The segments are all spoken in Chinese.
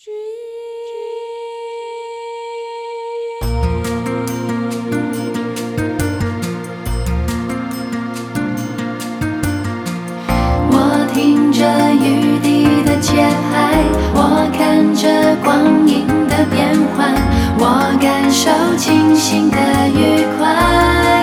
我听着雨滴的节拍，我看着光阴的变换，我感受清醒的愉快。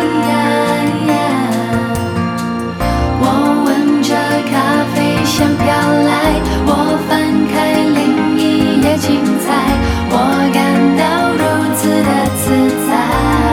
我闻着咖啡香飘来，我翻开另一页精彩，我感到如此的自在。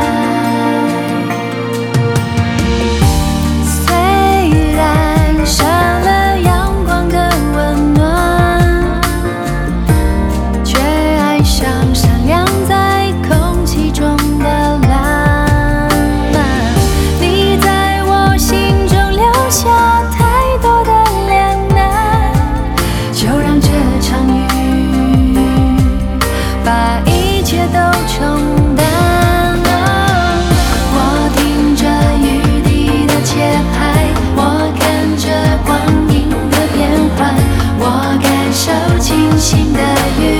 虽然少了阳光的温暖，却爱上闪亮在空气中的浪漫。你在我心中留下太多的两难，就让这场雨把一切都冲淡。我听着雨滴的节拍，我看着光阴的变换，我感受清醒的愉